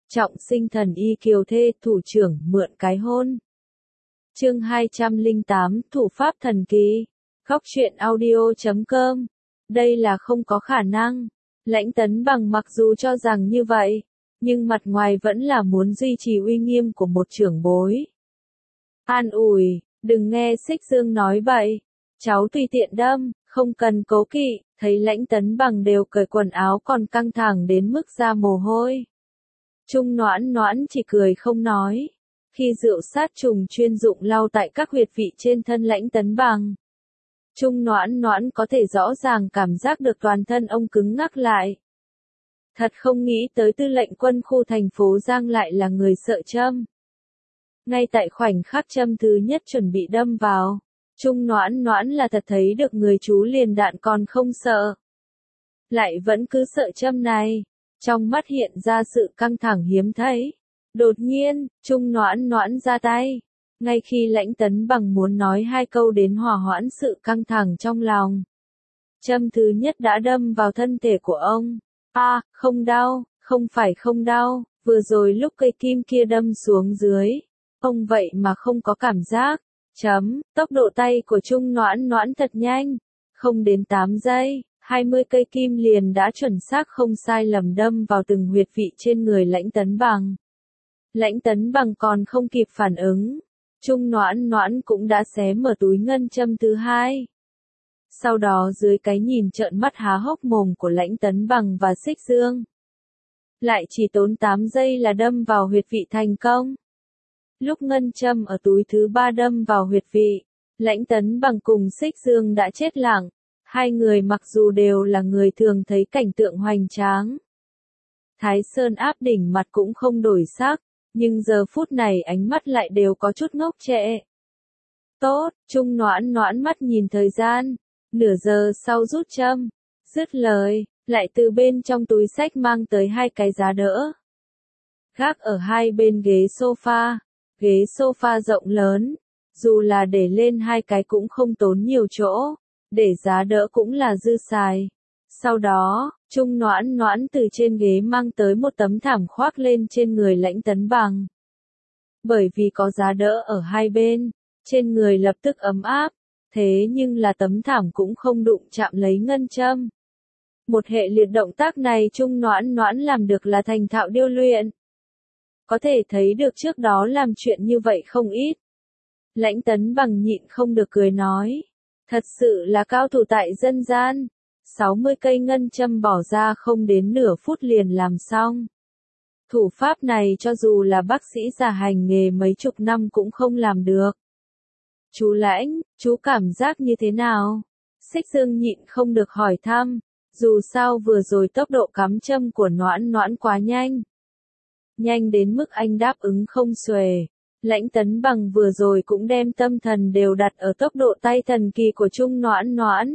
Trọng sinh thần y kiều thê, thủ trưởng mượn cái hôn. Chương 208, thủ pháp thần kỳ. Góc truyện audio.com. Đây là không có khả năng. Lãnh Tấn Bằng mặc dù cho rằng như vậy, nhưng mặt ngoài vẫn là muốn duy trì uy nghiêm của một trưởng bối. An ủi, đừng nghe Xích Dương nói vậy. Cháu tùy tiện đâm, không cần cố kỵ. Thấy Lãnh Tấn Bằng đều cởi quần áo còn căng thẳng đến mức ra mồ hôi. Trung Noãn Noãn chỉ cười không nói. Khi rượu sát trùng chuyên dụng lau tại các huyệt vị trên thân Lãnh Tấn Bằng, Trung Noãn Noãn có thể rõ ràng cảm giác được toàn thân ông cứng ngắc lại. Thật không nghĩ tới tư lệnh quân khu thành phố Giang lại là người sợ châm. Ngay tại khoảnh khắc châm thứ nhất chuẩn bị đâm vào, Trung Noãn Noãn là thật thấy được người chú liền đạn còn không sợ. Lại vẫn cứ sợ châm này. Trong mắt hiện ra sự căng thẳng hiếm thấy. Đột nhiên, Trung Noãn Noãn ra tay. Ngay khi Lãnh Tấn Bằng muốn nói hai câu đến hòa hoãn sự căng thẳng trong lòng, châm thứ nhất đã đâm vào thân thể của ông. Không đau, không phải không đau, vừa rồi lúc cây kim kia đâm xuống dưới, ông vậy mà không có cảm giác. Tốc độ tay của Trung Noãn Noãn thật nhanh, không đến 8 giây. 20 cây kim liền đã chuẩn xác không sai lầm đâm vào từng huyệt vị trên người Lãnh Tấn Bằng. Lãnh Tấn Bằng còn không kịp phản ứng, Trung Noãn Noãn cũng đã xé mở túi ngân châm thứ hai. Sau đó dưới cái nhìn trợn mắt há hốc mồm của Lãnh Tấn Bằng và Xích Dương, lại chỉ tốn 8 giây là đâm vào huyệt vị thành công. Lúc ngân châm ở túi thứ ba đâm vào huyệt vị, Lãnh Tấn Bằng cùng Xích Dương đã chết lặng. Hai người mặc dù đều là người thường thấy cảnh tượng hoành tráng, Thái Sơn áp đỉnh mặt cũng không đổi sắc, nhưng giờ phút này ánh mắt lại đều có chút ngốc trệ. Tốt, Trung Noãn Noãn mắt nhìn thời gian, nửa giờ sau rút châm, dứt lời, lại từ bên trong túi xách mang tới hai cái giá đỡ. Gác ở hai bên ghế sofa rộng lớn, dù là để lên hai cái cũng không tốn nhiều chỗ. Để giá đỡ cũng là dư xài. Sau đó, Trung Noãn Noãn từ trên ghế mang tới một tấm thảm khoác lên trên người Lãnh Tấn Bằng. Bởi vì có giá đỡ ở hai bên, trên người lập tức ấm áp, thế nhưng là tấm thảm cũng không đụng chạm lấy ngân châm. Một hệ liệt động tác này Trung Noãn Noãn làm được là thành thạo điêu luyện. Có thể thấy được trước đó làm chuyện như vậy không ít. Lãnh Tấn Bằng nhịn không được cười nói. Thật sự là cao thủ tại dân gian. 60 cây ngân châm bỏ ra không đến nửa phút liền làm xong. Thủ pháp này cho dù là bác sĩ già hành nghề mấy chục năm cũng không làm được. Chú Lãnh, chú cảm giác như thế nào? Xích Dương nhịn không được hỏi thăm. Dù sao vừa rồi tốc độ cắm châm của Noãn Noãn quá nhanh. Nhanh đến mức anh đáp ứng không xuể. Lãnh Tấn Bằng vừa rồi cũng đem tâm thần đều đặt ở tốc độ tay thần kỳ của Trung Noãn Noãn.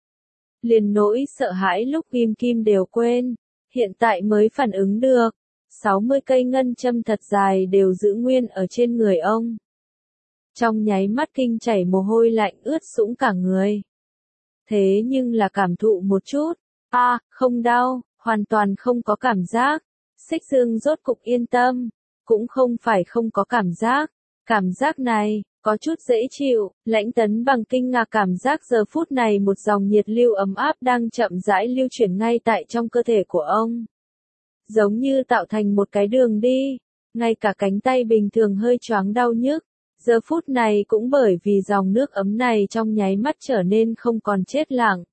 Liền nỗi sợ hãi lúc ghim kim đều quên, hiện tại mới phản ứng được. 60 cây ngân châm thật dài đều giữ nguyên ở trên người ông. Trong nháy mắt kinh chảy mồ hôi lạnh ướt sũng cả người. Thế nhưng là cảm thụ một chút, không đau, hoàn toàn không có cảm giác. Xích Dương rốt cục yên tâm. Cũng không phải không có cảm giác này, có chút dễ chịu. Lãnh Tấn Bằng kinh ngạc cảm giác giờ phút này một dòng nhiệt lưu ấm áp đang chậm rãi lưu chuyển ngay tại trong cơ thể của ông. Giống như tạo thành một cái đường đi, ngay cả cánh tay bình thường hơi choáng đau nhức, giờ phút này cũng bởi vì dòng nước ấm này trong nháy mắt trở nên không còn chết lặng.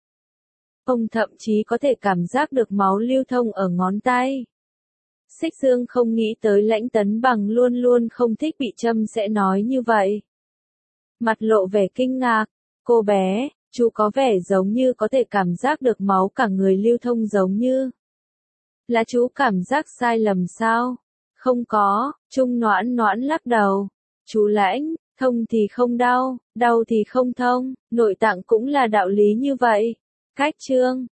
Ông thậm chí có thể cảm giác được máu lưu thông ở ngón tay. Xích Dương không nghĩ tới Lãnh Tấn Bằng luôn luôn không thích bị châm sẽ nói như vậy. Mặt lộ vẻ kinh ngạc, cô bé, chú có vẻ giống như có thể cảm giác được máu cả người lưu thông giống như. Là chú cảm giác sai lầm sao? Không có, Trung Noãn Noãn lắc đầu. Chú Lãnh, thông thì không đau, đau thì không thông, nội tạng cũng là đạo lý như vậy. Cách chương